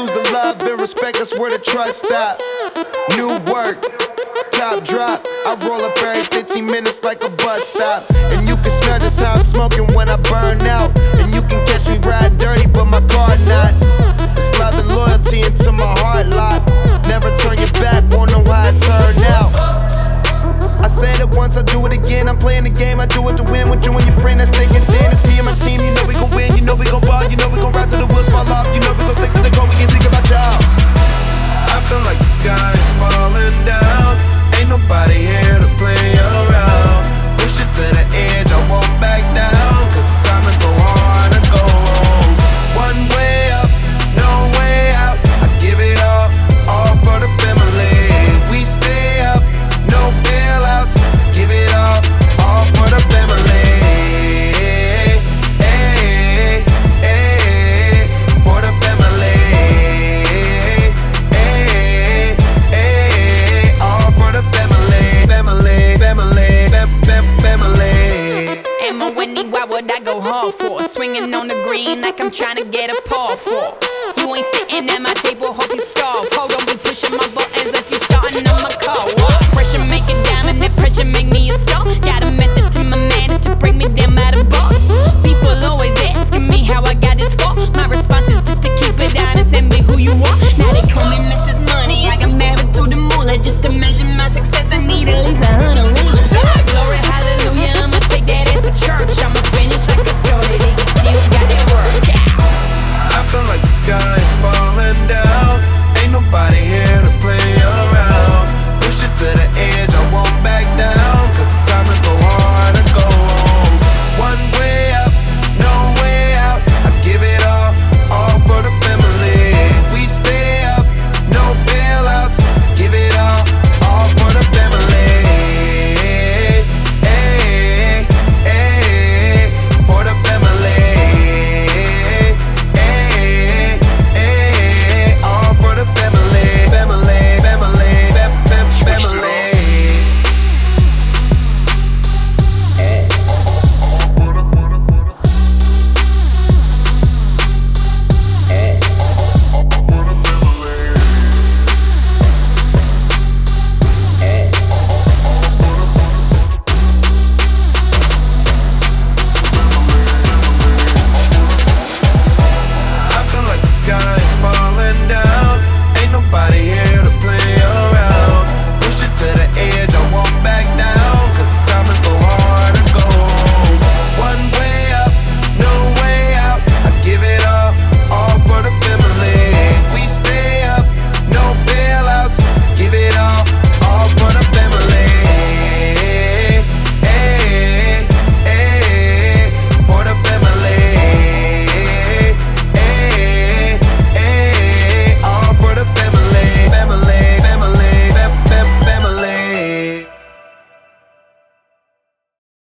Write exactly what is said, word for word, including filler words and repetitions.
lose the love and respect, that's where the trust stop. New work, top drop. I roll up every fifteen minutes like a bus stop. And you can smell just how I'm smoking when I burn out. And you can catch me riding dirty, but my car not. It's love and loyalty into my heart lot. Never turn your back, won't know how it turned out. I said it once, I do it again. I'm playing the game, I do it to win. With you and your friend that's thinking thin. It's me and my team, you know we gon' win. You know we gon' ball, you know we gon' rise till the wheels fall off. You know we gon' stick to the goal, we can think about y'all. I feel like the sky is falling down. Ain't nobody here to play around. Push it to the edge, I won't back down. Cause it's time to go hard and go home. One way up, no way out. I give it all, all for the family. We stay up, no bailouts. Give it all, all for the family. Hey, hey, for the family. Hey, hey, all for the family. Family, family, fam, fam, family. Am I winning? Why would I go hard for? Swinging on the green like I'm trying to get a paw for. You ain't sitting at my table, hope you starve. Hold on, be pushing my button.